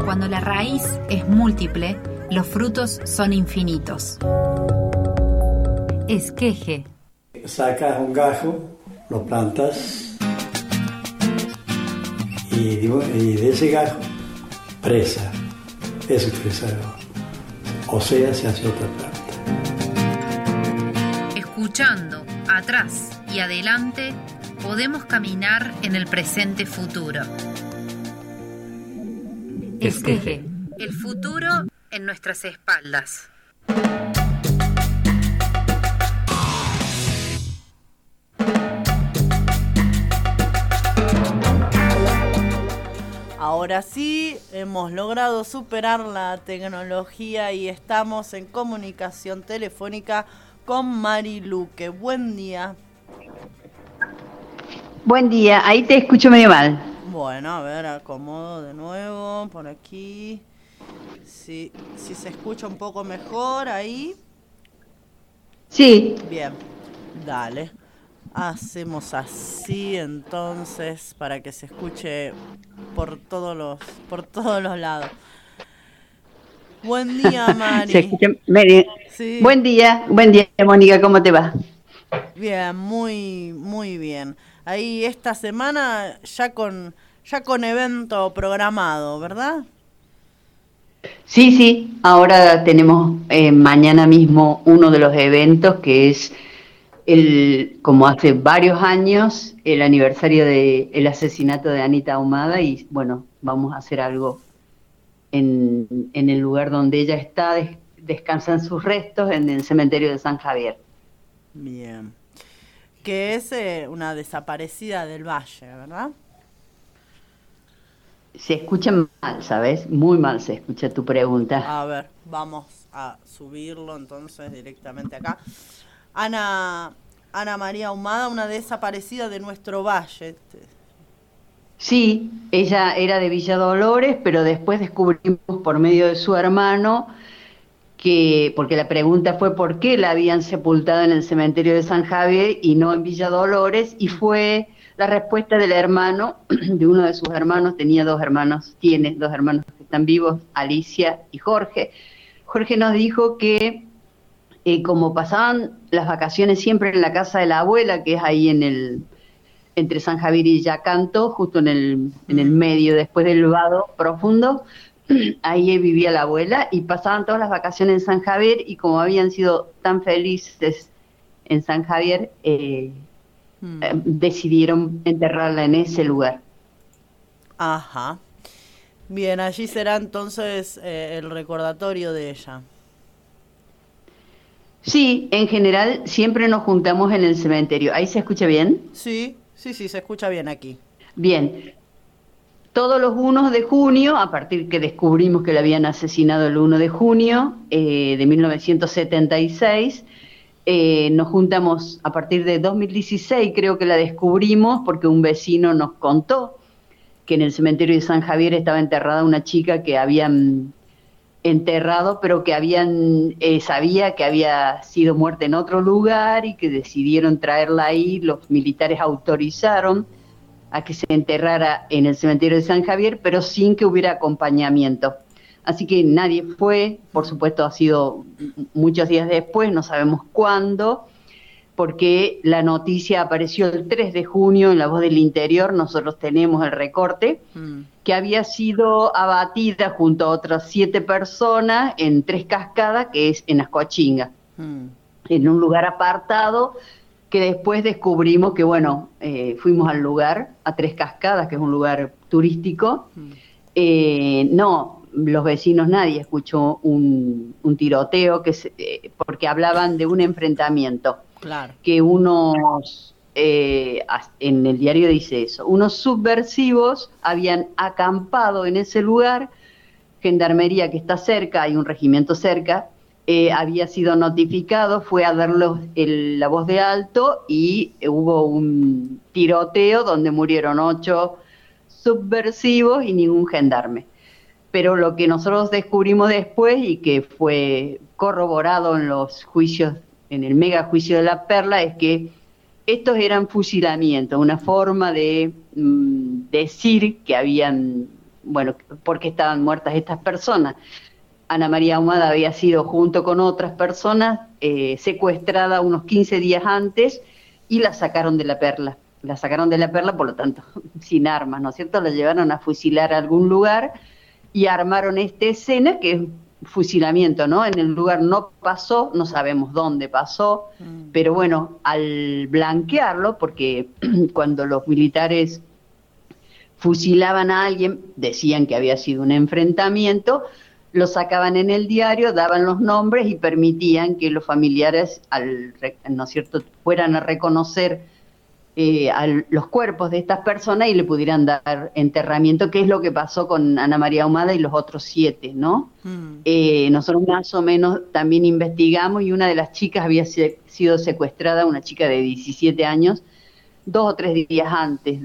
Cuando la raíz es múltiple, los frutos son infinitos. Esqueje. Sacas un gajo, lo plantas y de ese gajo, presa. Eso es crecer. O sea, se hace otra planta. Escuchando atrás y adelante, podemos caminar en el presente futuro. Esqueje. El futuro en nuestras espaldas. Ahora sí, hemos logrado superar la tecnología y estamos en comunicación telefónica con Mari Luque. Buen día. Buen día, ahí te escucho medio mal. Bueno, a ver, acomodo de nuevo por aquí. Si se escucha un poco mejor ahí. Sí. Bien, dale. Hacemos así entonces para que se escuche por todos los lados. Buen día, Mari. Se escucha medio. Sí. Buen día, Mónica, ¿cómo te va? Bien, muy, muy bien. Ahí esta semana ya con evento programado, ¿verdad? Sí, ahora tenemos mañana mismo uno de los eventos que es como hace varios años, el aniversario del asesinato de Anita Ahumada y bueno, vamos a hacer algo en el lugar donde ella está, descansan sus restos en el cementerio de San Javier. Bien. Que es una desaparecida del Valle, ¿verdad? Se escucha mal, ¿sabes? Muy mal se escucha tu pregunta. A ver, vamos a subirlo entonces directamente acá. Ana María Ahumada, una desaparecida de nuestro valle. Sí, ella era de Villa Dolores, pero después descubrimos por medio de su hermano porque la pregunta fue por qué la habían sepultado en el cementerio de San Javier y no en Villa Dolores, y fue la respuesta del hermano, de uno de sus hermanos, tiene dos hermanos que están vivos, Alicia y Jorge. Jorge nos dijo que como pasaban las vacaciones siempre en la casa de la abuela, que es ahí entre San Javier y Yacanto, justo en el medio, después del vado profundo, ahí vivía la abuela y pasaban todas las vacaciones en San Javier y como habían sido tan felices en San Javier, decidieron enterrarla en ese lugar. Ajá. Bien, allí será entonces el recordatorio de ella. Sí, en general siempre nos juntamos en el cementerio. ¿Ahí se escucha bien? Sí, se escucha bien aquí. Bien. Todos los 1 de junio, a partir que descubrimos que la habían asesinado el 1 de junio de 1976, nos juntamos a partir de 2016, creo que la descubrimos porque un vecino nos contó que en el cementerio de San Javier estaba enterrada una chica que habían enterrado, pero que sabía que había sido muerta en otro lugar y que decidieron traerla ahí. Los militares autorizaron a que se enterrara en el cementerio de San Javier, pero sin que hubiera acompañamiento. Así que nadie fue, por supuesto ha sido muchos días después, no sabemos cuándo, porque la noticia apareció el 3 de junio en La Voz del Interior, nosotros tenemos el recorte, que había sido abatida junto a otras 7 personas en 3 cascadas, que es en Ascochinga, en un lugar apartado, que después descubrimos que, fuimos al lugar, a 3 cascadas, que es un lugar turístico. No, los vecinos, nadie escuchó un tiroteo, porque hablaban de un enfrentamiento. Claro. Que en el diario dice eso, unos subversivos habían acampado en ese lugar, Gendarmería que está cerca, hay un regimiento cerca, había sido notificado, fue a dar la voz de alto y hubo un tiroteo donde murieron 8 subversivos y ningún gendarme. Pero lo que nosotros descubrimos después y que fue corroborado en los juicios, en el mega juicio de La Perla, es que estos eran fusilamientos, una forma de decir que habían bueno, por qué estaban muertas estas personas. Ana María Ahumada había sido, junto con otras personas, secuestrada unos 15 días antes y la sacaron de la Perla. La sacaron de la Perla, por lo tanto, sin armas, ¿no es cierto? La llevaron a fusilar a algún lugar y armaron esta escena que es fusilamiento, ¿no? En el lugar no pasó, no sabemos dónde pasó, pero bueno, al blanquearlo, porque cuando los militares fusilaban a alguien, decían que había sido un enfrentamiento, lo sacaban en el diario, daban los nombres y permitían que los familiares, ¿no es cierto?, fueran a reconocer a los cuerpos de estas personas y le pudieran dar enterramiento, que es lo que pasó con Ana María Ahumada y los otros 7, ¿no? Nosotros más o menos también investigamos y una de las chicas había sido secuestrada, una chica de 17 años, 2 o 3 días antes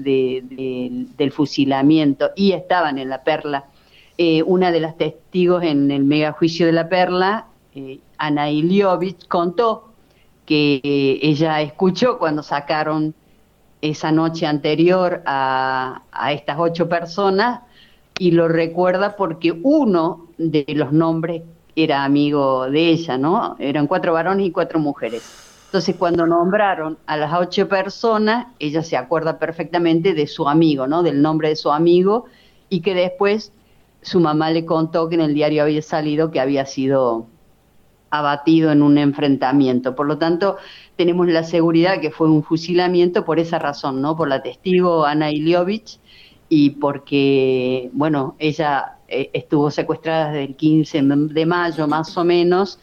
del fusilamiento, y estaban en la Perla. Una de las testigos en el megajuicio de la Perla, Ana Iliovich, contó que ella escuchó cuando sacaron esa noche anterior a estas 8 personas, y lo recuerda porque uno de los nombres era amigo de ella, ¿no? Eran 4 varones y 4 mujeres. Entonces, cuando nombraron a las 8 personas, ella se acuerda perfectamente de su amigo, ¿no? Del nombre de su amigo, y que después su mamá le contó que en el diario había salido que había sido abatido en un enfrentamiento. Por lo tanto, tenemos la seguridad que fue un fusilamiento por esa razón, ¿no? Por la testigo Ana Iliovich y porque, bueno, ella estuvo secuestrada desde el 15 de mayo más o menos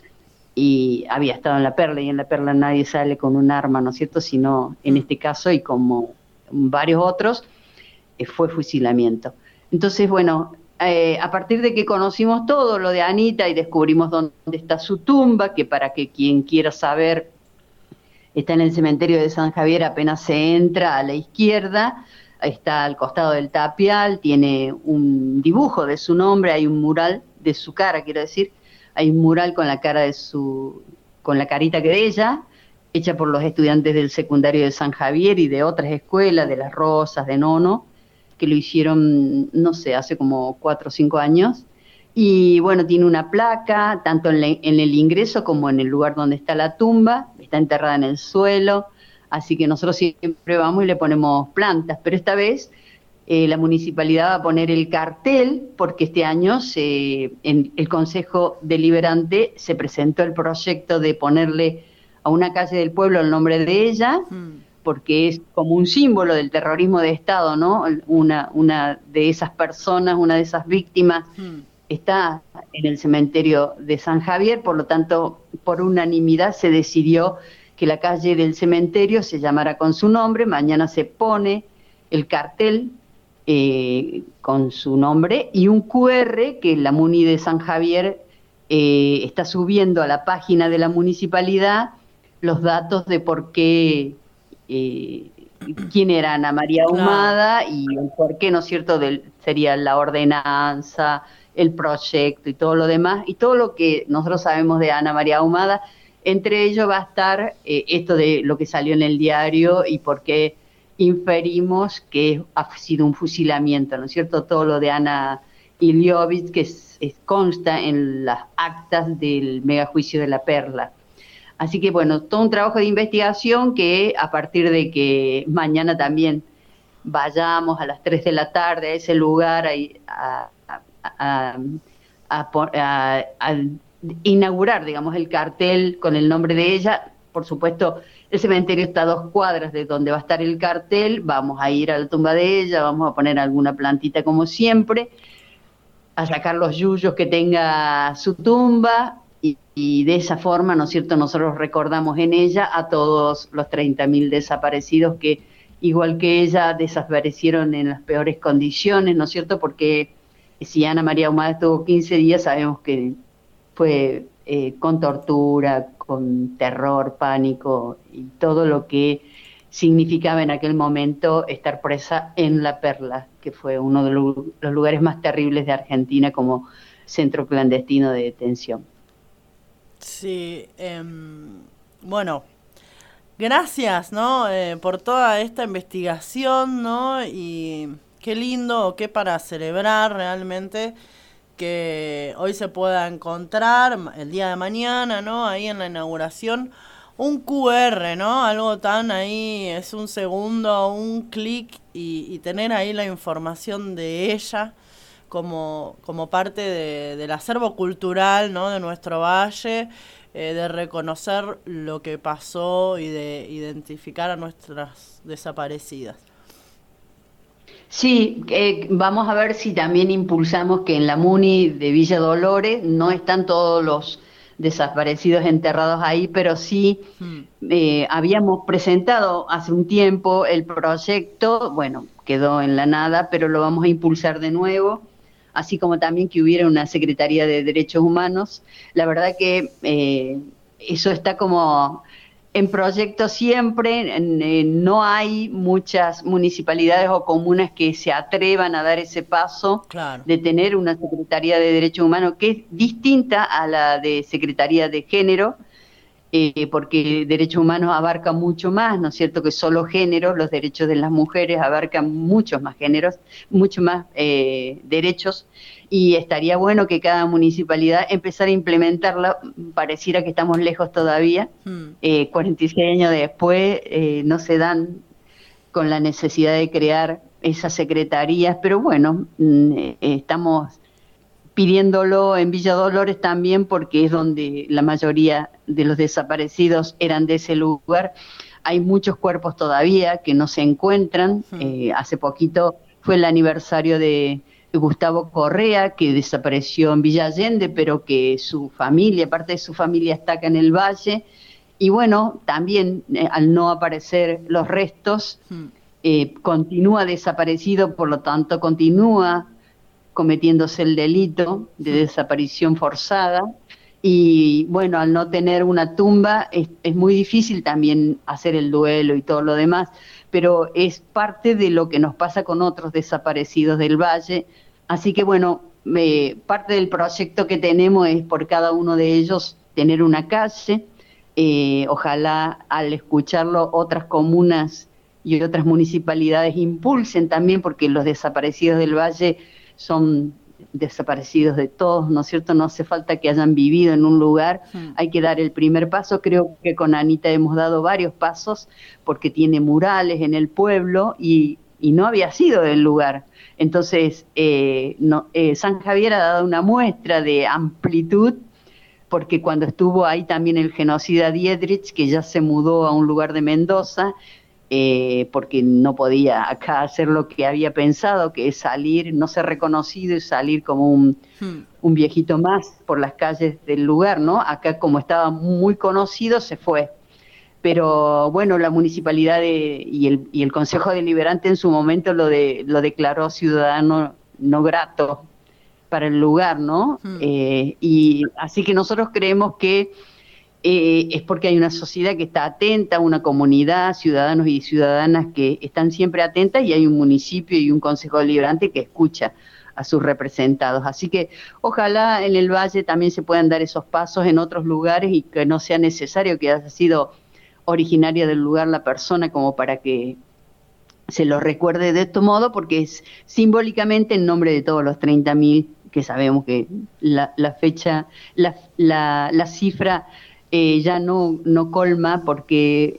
y había estado en la Perla, y en la Perla nadie sale con un arma, ¿no es cierto?, sino en este caso y como varios otros, fue fusilamiento. Entonces, bueno, a partir de que conocimos todo lo de Anita y descubrimos dónde está su tumba, que para que quien quiera saber, está en el cementerio de San Javier, apenas se entra a la izquierda, está al costado del tapial, tiene un dibujo de su nombre, hay un mural de su cara, quiero decir, hay un mural con la cara de con la carita que de ella, hecha por los estudiantes del secundario de San Javier y de otras escuelas, de Las Rosas, de Nono, que lo hicieron, no sé, hace como 4 o 5 años. Y bueno, tiene una placa, tanto en el ingreso como en el lugar donde está la tumba, está enterrada en el suelo, así que nosotros siempre vamos y le ponemos plantas, pero esta vez la municipalidad va a poner el cartel, porque este año en el Consejo Deliberante se presentó el proyecto de ponerle a una calle del pueblo el nombre de ella, porque es como un símbolo del terrorismo de Estado, ¿no? Una de esas personas, una de esas víctimas, está en el cementerio de San Javier, por lo tanto, por unanimidad se decidió que la calle del cementerio se llamara con su nombre. Mañana se pone el cartel con su nombre y un QR que la Muni de San Javier está subiendo a la página de la municipalidad los datos de por qué, quién era Ana María Ahumada y el por qué, ¿no es cierto?, sería la ordenanza, el proyecto y todo lo demás, y todo lo que nosotros sabemos de Ana María Ahumada. Entre ellos va a estar esto de lo que salió en el diario y por qué inferimos que ha sido un fusilamiento, ¿no es cierto? Todo lo de Ana Iliovich que consta en las actas del megajuicio de la Perla. Así que bueno, todo un trabajo de investigación que a partir de que mañana también vayamos a las 3 de la tarde a ese lugar a inaugurar, digamos, el cartel con el nombre de ella. Por supuesto, el cementerio está a 2 cuadras de donde va a estar el cartel, vamos a ir a la tumba de ella, vamos a poner alguna plantita como siempre, a sacar los yuyos que tenga su tumba, y de esa forma, ¿no es cierto?, nosotros recordamos en ella a todos los 30.000 desaparecidos que, igual que ella, desaparecieron en las peores condiciones, ¿no es cierto?, porque si Ana María Ahumada estuvo 15 días, sabemos que fue con tortura, con terror, pánico y todo lo que significaba en aquel momento estar presa en La Perla, que fue uno de los lugares más terribles de Argentina como centro clandestino de detención. Sí, bueno, gracias, ¿no? Por toda esta investigación, ¿no? Y qué lindo, qué para celebrar realmente que hoy se pueda encontrar el día de mañana, ¿no? Ahí en la inauguración, un QR, ¿no? Algo tan ahí, es un segundo, un clic y tener ahí la información de ella como parte del acervo cultural, ¿no? De nuestro valle, de reconocer lo que pasó y de identificar a nuestras desaparecidas. Sí, vamos a ver si también impulsamos que en la MUNI de Villa Dolores no están todos los desaparecidos enterrados ahí, pero sí habíamos presentado hace un tiempo el proyecto, bueno, quedó en la nada, pero lo vamos a impulsar de nuevo, así como también que hubiera una Secretaría de Derechos Humanos. La verdad que eso está como en proyecto siempre, no hay muchas municipalidades o comunas que se atrevan a dar ese paso de tener una Secretaría de Derechos Humanos que es distinta a la de Secretaría de Género, porque derechos humanos abarca mucho más, ¿no es cierto?, que solo género. Los derechos de las mujeres abarcan muchos más géneros, muchos más derechos, y estaría bueno que cada municipalidad empezara a implementarla. Pareciera que estamos lejos todavía, 46 años después no se dan con la necesidad de crear esas secretarías, pero bueno, estamos pidiéndolo en Villa Dolores también porque es donde la mayoría de los desaparecidos eran de ese lugar. Hay muchos cuerpos todavía que no se encuentran. Hace poquito fue el aniversario de Gustavo Correa, que desapareció en Villa Allende, pero que su familia, parte de su familia está acá en el valle. Y bueno, también al no aparecer los restos, continúa desaparecido, por lo tanto continúa cometiéndose el delito de desaparición forzada, y bueno, al no tener una tumba es muy difícil también hacer el duelo y todo lo demás, pero es parte de lo que nos pasa con otros desaparecidos del valle. Así que bueno, parte del proyecto que tenemos es por cada uno de ellos tener una calle. Ojalá al escucharlo otras comunas y otras municipalidades impulsen también, porque los desaparecidos del valle son desaparecidos de todos, ¿no es cierto? No hace falta que hayan vivido en un lugar, hay que dar el primer paso. Creo que con Anita hemos dado varios pasos, porque tiene murales en el pueblo y no había sido del lugar. Entonces, San Javier ha dado una muestra de amplitud, porque cuando estuvo ahí también el genocida Dietrich, que ya se mudó a un lugar de Mendoza, porque no podía acá hacer lo que había pensado, que es salir, no ser reconocido y salir como un viejito más por las calles del lugar, ¿no? Acá, como estaba muy conocido, se fue. Pero bueno, la municipalidad y el Consejo Deliberante en su momento lo declaró ciudadano no grato para el lugar, ¿no? Y así que nosotros creemos que es porque hay una sociedad que está atenta, una comunidad, ciudadanos y ciudadanas que están siempre atentas, y hay un municipio y un consejo deliberante que escucha a sus representados. Así que ojalá en el Valle también se puedan dar esos pasos en otros lugares, y que no sea necesario que haya sido originaria del lugar la persona como para que se lo recuerde de este modo, porque es simbólicamente en nombre de todos los 30.000, que sabemos que la fecha, la cifra ya no colma, porque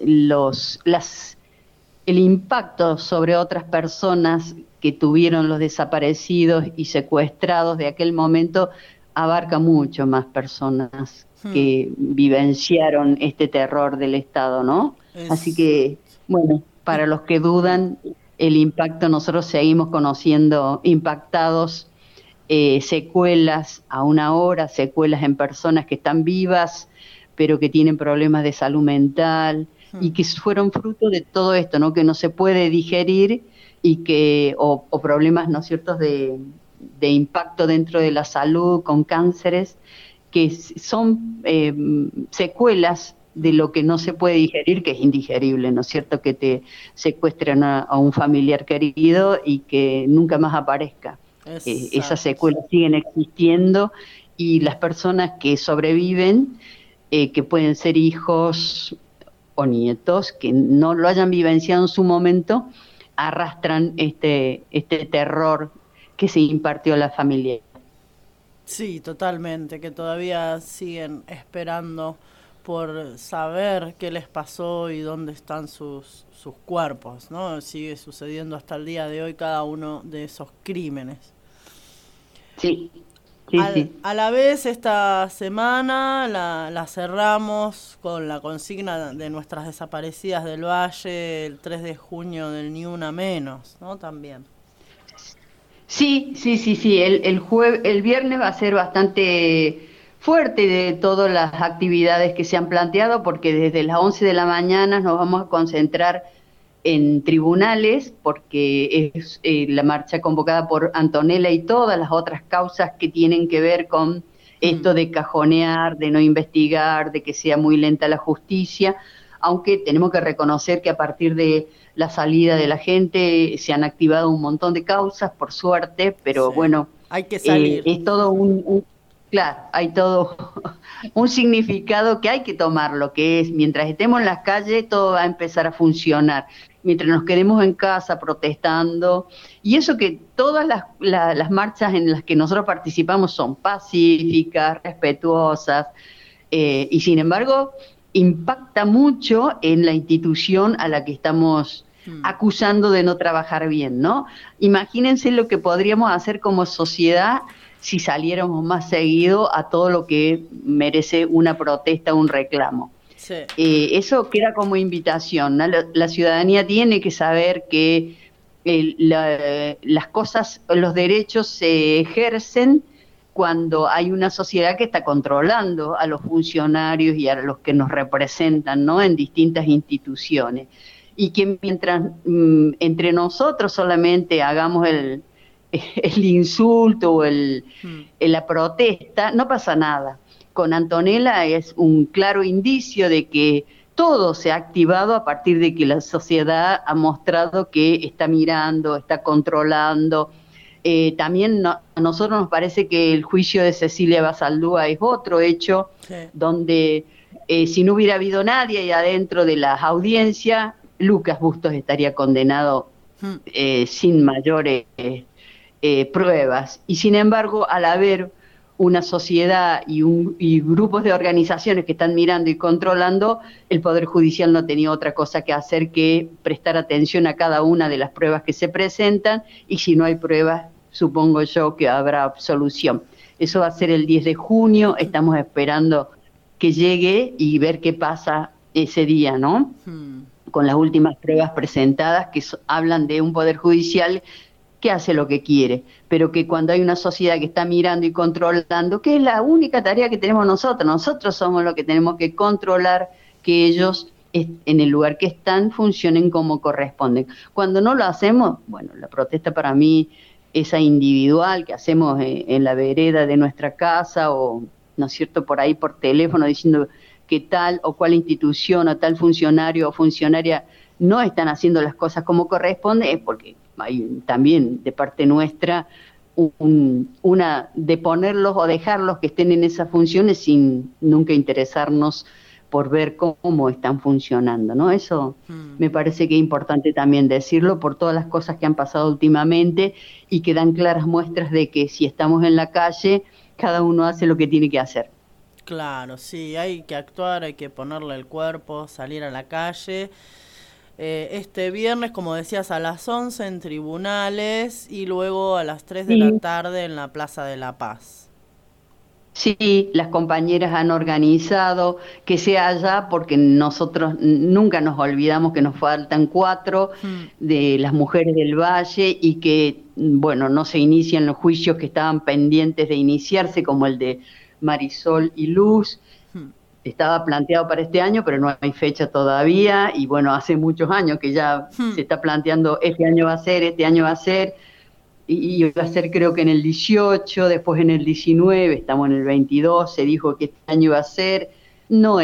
el impacto sobre otras personas que tuvieron los desaparecidos y secuestrados de aquel momento abarca mucho más personas que vivenciaron este terror del Estado, ¿no? Así que, bueno, para los que dudan el impacto, nosotros seguimos conociendo impactados, secuelas aún ahora, secuelas en personas que están vivas, pero que tienen problemas de salud mental, y que fueron fruto de todo esto, ¿no? Que no se puede digerir, y que o problemas, ¿no es cierto?, de impacto dentro de la salud, con cánceres, que son secuelas de lo que no se puede digerir, que es indigerible, ¿no es cierto?, que te secuestren a un familiar querido y que nunca más aparezca. Esas secuelas siguen existiendo, y las personas que sobreviven, que pueden ser hijos o nietos que no lo hayan vivenciado en su momento, arrastran este terror que se impartió a la familia. Sí, totalmente, que todavía siguen esperando por saber qué les pasó y dónde están sus cuerpos, ¿no? Sigue sucediendo hasta el día de hoy cada uno de esos crímenes. Sí, A la vez, esta semana la cerramos con la consigna de nuestras desaparecidas del Valle, el 3 de junio del Ni Una Menos, ¿no? También. Sí. El viernes va a ser bastante fuerte de todas las actividades que se han planteado, porque desde las 11 de la mañana nos vamos a concentrar en tribunales, porque es la marcha convocada por Antonella y todas las otras causas que tienen que ver con esto de cajonear, de no investigar, de que sea muy lenta la justicia, aunque tenemos que reconocer que a partir de la salida de la gente se han activado un montón de causas, por suerte, pero sí, bueno, hay que salir. Es todo claro, hay todo un significado que hay que tomarlo, que es, mientras estemos en las calles, todo va a empezar a funcionar. Mientras nos quedemos en casa protestando, y eso que todas las marchas en las que nosotros participamos son pacíficas, respetuosas, y sin embargo impacta mucho en la institución a la que estamos acusando de no trabajar bien, ¿no? Imagínense lo que podríamos hacer como sociedad si saliéramos más seguido a todo lo que merece una protesta, un reclamo. Sí. Eso queda como invitación, ¿no? La ciudadanía tiene que saber que las cosas, los derechos se ejercen cuando hay una sociedad que está controlando a los funcionarios y a los que nos representan, ¿no? En distintas instituciones. Y que mientras entre nosotros solamente hagamos el insulto o la protesta, no pasa nada. Con Antonella es un claro indicio de que todo se ha activado a partir de que la sociedad ha mostrado que está mirando, está controlando. También a nosotros nos parece que el juicio de Cecilia Basaldúa es otro hecho, sí, donde si no hubiera habido nadie ahí adentro de las audiencias, Lucas Bustos estaría condenado sin mayores pruebas. Y sin embargo, al haber una sociedad y grupos de organizaciones que están mirando y controlando, el Poder Judicial no tenía otra cosa que hacer que prestar atención a cada una de las pruebas que se presentan, y si no hay pruebas, supongo yo que habrá absolución. Eso va a ser el 10 de junio, estamos esperando que llegue y ver qué pasa ese día, ¿no? Con las últimas pruebas presentadas que hablan de un Poder Judicial que hace lo que quiere, pero que cuando hay una sociedad que está mirando y controlando, que es la única tarea que tenemos nosotros somos los que tenemos que controlar que ellos en el lugar que están funcionen como corresponden. Cuando no lo hacemos, bueno, la protesta para mí, esa individual que hacemos en la vereda de nuestra casa o, ¿no es cierto?, por ahí por teléfono diciendo que tal o cual institución o tal funcionario o funcionaria no están haciendo las cosas como corresponde, es porque hay también de parte nuestra una de ponerlos o dejarlos que estén en esas funciones sin nunca interesarnos por ver cómo están funcionando, ¿no? Eso me parece que es importante también decirlo por todas las cosas que han pasado últimamente y que dan claras muestras de que si estamos en la calle, cada uno hace lo que tiene que hacer. Claro, sí, hay que actuar, hay que ponerle el cuerpo, salir a la calle. Este viernes, como decías, a las 11 en tribunales y luego a las 3 de la tarde en la Plaza de la Paz. Sí, las compañeras han organizado que sea allá porque nosotros nunca nos olvidamos que nos faltan 4 de las mujeres del Valle y que, bueno, no se inician los juicios que estaban pendientes de iniciarse, como el de Marisol y Luz. Estaba planteado para este año, pero no hay fecha todavía, y bueno, hace muchos años que ya se está planteando, este año va a ser, y va a ser creo que en el 18, después en el 19, estamos en el 22, se dijo que este año va a ser, no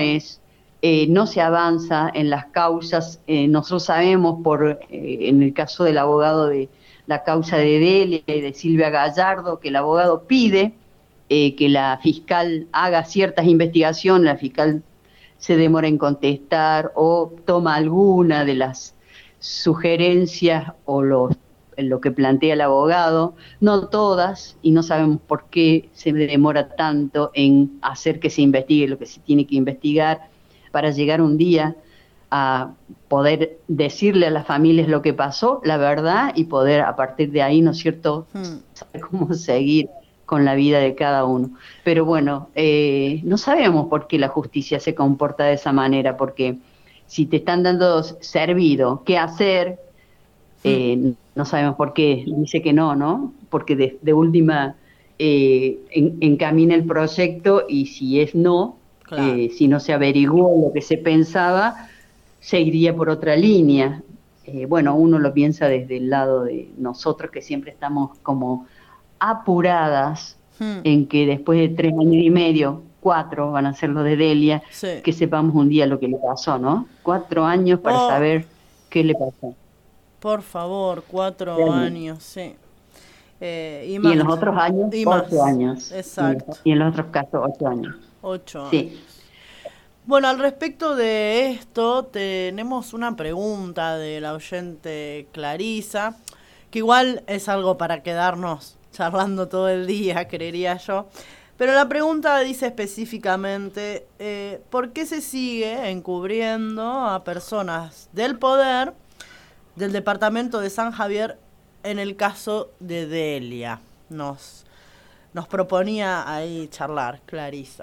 se avanza en las causas. Nosotros sabemos en el caso del abogado de la causa de Delia y de Silvia Gallardo, que el abogado pide que la fiscal haga ciertas investigaciones, la fiscal se demora en contestar o toma alguna de las sugerencias o lo que plantea el abogado, no todas, y no sabemos por qué se demora tanto en hacer que se investigue lo que se tiene que investigar para llegar un día a poder decirle a las familias lo que pasó, la verdad, y poder a partir de ahí, ¿no es cierto?, saber cómo seguir con la vida de cada uno. Pero bueno, no sabemos por qué la justicia se comporta de esa manera, porque si te están dando servido qué hacer, no sabemos por qué dice que no, ¿no? Porque de última encamina el proyecto y si es no, claro, si no se averiguó lo que se pensaba, se iría por otra línea. Bueno, uno lo piensa desde el lado de nosotros que siempre estamos como apuradas en que después de 3 años y medio, 4 van a ser los de Delia, sí, que sepamos un día lo que le pasó, ¿no? 4 años para saber qué le pasó. Por favor, 4 años, sí. Y en los otros años, 8 años. Exacto. Y en los otros casos, 8 años. 8 años. Sí. Bueno, al respecto de esto, tenemos una pregunta de la oyente Clarisa, que igual es algo para quedarnos charlando todo el día, creería yo. Pero la pregunta dice específicamente, ¿por qué se sigue encubriendo a personas del poder del departamento de San Javier en el caso de Delia? Nos proponía ahí charlar, Clarisa.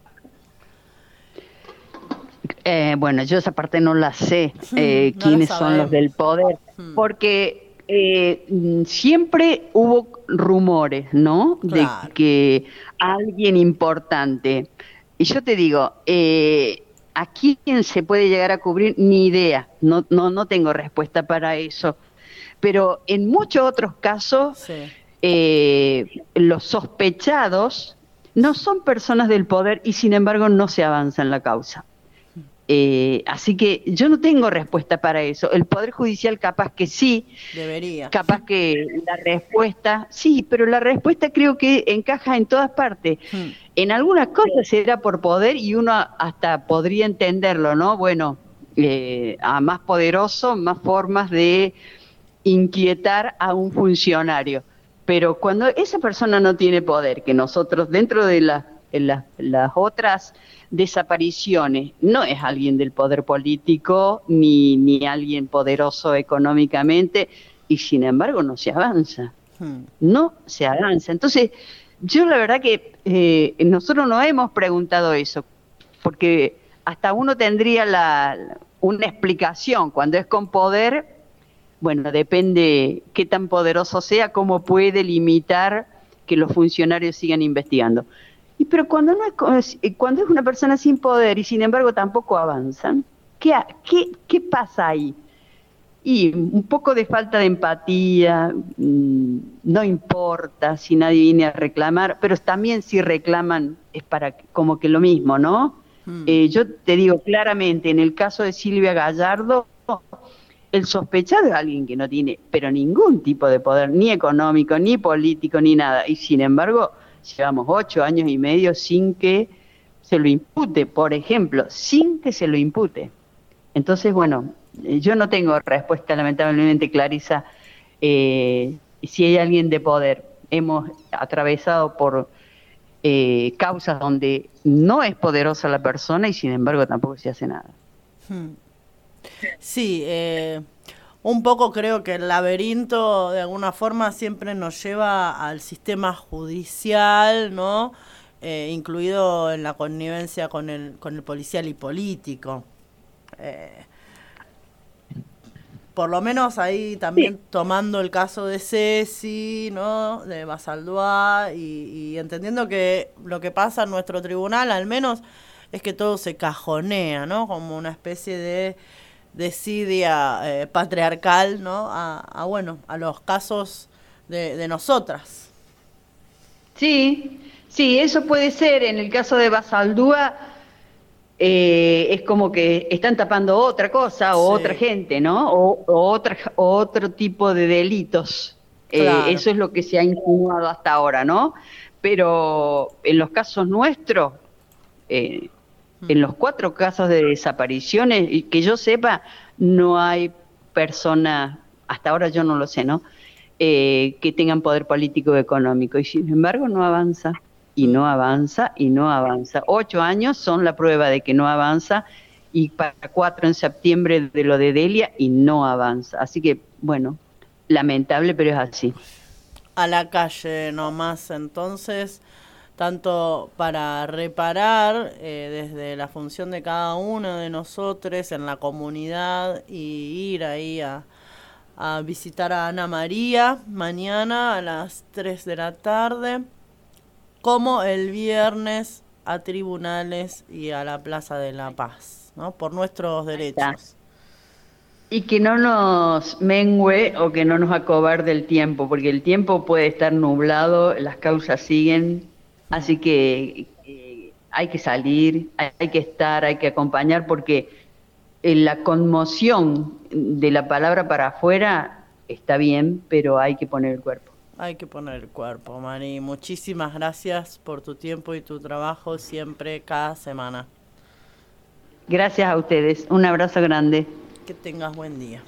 Bueno, yo esa parte no la sé, quiénes son los del poder, porque siempre hubo rumores, ¿no? Claro. De que alguien importante, y yo te digo, ¿a quién se puede llegar a cubrir? Ni idea, no tengo respuesta para eso, pero en muchos otros casos, sí, los sospechados no son personas del poder y sin embargo no se avanza en la causa. Así que yo no tengo respuesta para eso. El Poder Judicial capaz que sí. Debería. Capaz que la respuesta, sí, pero la respuesta creo que encaja en todas partes. En algunas cosas será por poder y uno hasta podría entenderlo, ¿no? Bueno, a más poderoso, más formas de inquietar a un funcionario. Pero cuando esa persona no tiene poder, que nosotros dentro de las otras desapariciones, no es alguien del poder político ni alguien poderoso económicamente, y sin embargo no se avanza. No se avanza. Entonces, yo la verdad que nosotros no hemos preguntado eso, porque hasta uno tendría una explicación. Cuando es con poder, bueno, depende qué tan poderoso sea, cómo puede limitar que los funcionarios sigan investigando. Pero cuando es una persona sin poder y sin embargo tampoco avanzan, ¿qué pasa ahí? Y un poco de falta de empatía, no importa si nadie viene a reclamar, pero también si reclaman es para como que lo mismo, ¿no? Yo te digo claramente, en el caso de Silvia Gallardo, el sospechado es alguien que no tiene, pero ningún tipo de poder, ni económico, ni político, ni nada, y sin embargo llevamos 8 años y medio sin que se lo impute, por ejemplo, sin que se lo impute. Entonces, bueno, yo no tengo respuesta, lamentablemente, Clarisa, si hay alguien de poder. Hemos atravesado por causas donde no es poderosa la persona y sin embargo tampoco se hace nada. Sí, un poco creo que el laberinto de alguna forma siempre nos lleva al sistema judicial, ¿no? Incluido en la connivencia con el policial y político. Por lo menos ahí también tomando el caso de Ceci, ¿no? De Basaldúa y entendiendo que lo que pasa en nuestro tribunal al menos es que todo se cajonea, ¿no? Como una especie de desidia patriarcal, ¿no? A los casos de nosotras. Sí, eso puede ser. En el caso de Basaldúa es como que están tapando otra cosa o otra gente, ¿no? O otro tipo de delitos. Claro. Eso es lo que se ha insinuado hasta ahora, ¿no? Pero en los casos nuestros, en los 4 casos de desapariciones, y que yo sepa, no hay personas, hasta ahora yo no lo sé, ¿no? Que tengan poder político o económico. Y sin embargo no avanza, y no avanza, y no avanza. 8 años son la prueba de que no avanza, y para 4 en septiembre de lo de Delia, y no avanza. Así que, bueno, lamentable, pero es así. A la calle nomás, entonces, tanto para reparar desde la función de cada uno de nosotros en la comunidad y ir ahí a visitar a Ana María mañana a las 3 de la tarde, como el viernes a tribunales y a la Plaza de la Paz, ¿no? Por nuestros derechos. Y que no nos mengue o que no nos acobarde el tiempo, porque el tiempo puede estar nublado, las causas siguen, así que hay que salir, hay que estar, hay que acompañar, porque la conmoción de la palabra para afuera está bien, pero hay que poner el cuerpo. Hay que poner el cuerpo, Mari. Muchísimas gracias por tu tiempo y tu trabajo siempre, cada semana. Gracias a ustedes. Un abrazo grande. Que tengas buen día.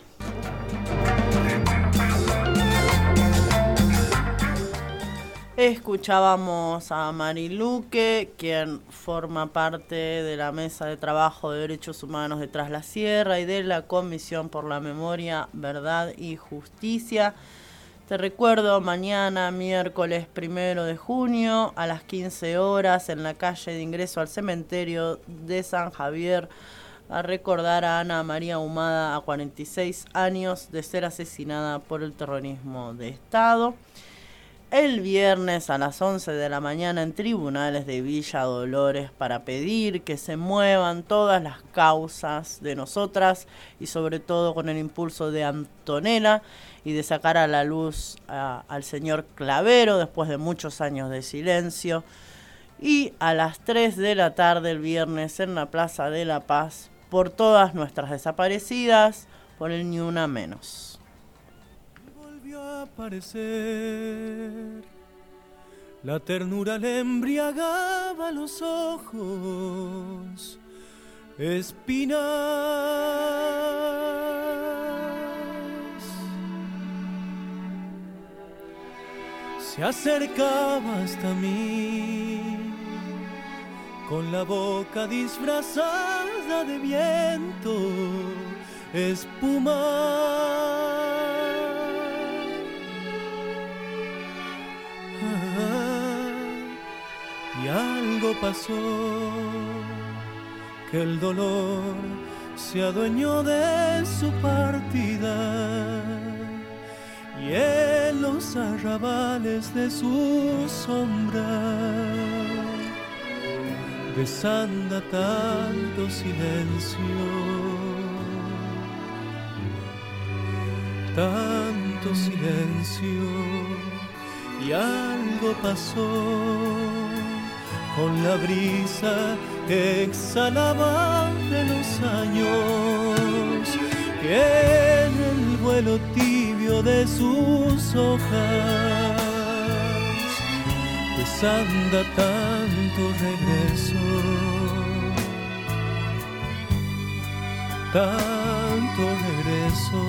Escuchábamos a Mari Luque, quien forma parte de la Mesa de Trabajo de Derechos Humanos de Tras la Sierra y de la Comisión por la Memoria, Verdad y Justicia. Te recuerdo, mañana, miércoles 1 de junio, a las 15 horas, en la calle de ingreso al cementerio de San Javier, a recordar a Ana María Humada, a 46 años de ser asesinada por el terrorismo de Estado. El viernes a las 11 de la mañana en tribunales de Villa Dolores, para pedir que se muevan todas las causas de nosotras y sobre todo con el impulso de Antonella y de sacar a la luz al señor Clavero después de muchos años de silencio. Y a las 3 de la tarde el viernes en la Plaza de la Paz por todas nuestras desaparecidas, por el Ni Una Menos. Volvió a aparecer, la ternura le embriagaba los ojos, espinas se acercaba hasta mí, con la boca disfrazada de viento, espuma. Y algo pasó, que el dolor se adueñó de su partida, y en los arrabales de su sombra desanda tanto silencio, tanto silencio. Y algo pasó con la brisa que exhalaba de los años, que en el vuelo tibio de sus hojas desanda tanto regreso, tanto regreso.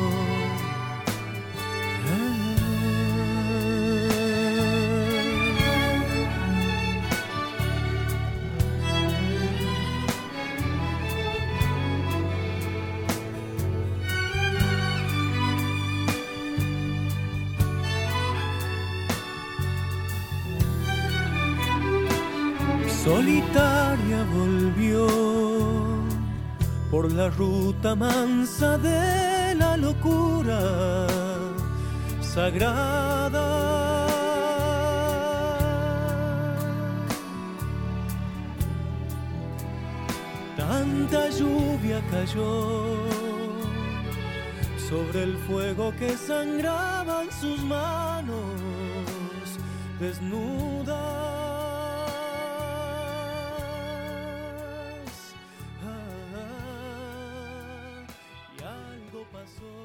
Solitaria volvió por la ruta mansa de la locura sagrada. Tanta lluvia cayó sobre el fuego que sangraban sus manos desnudas. Y algo pasó.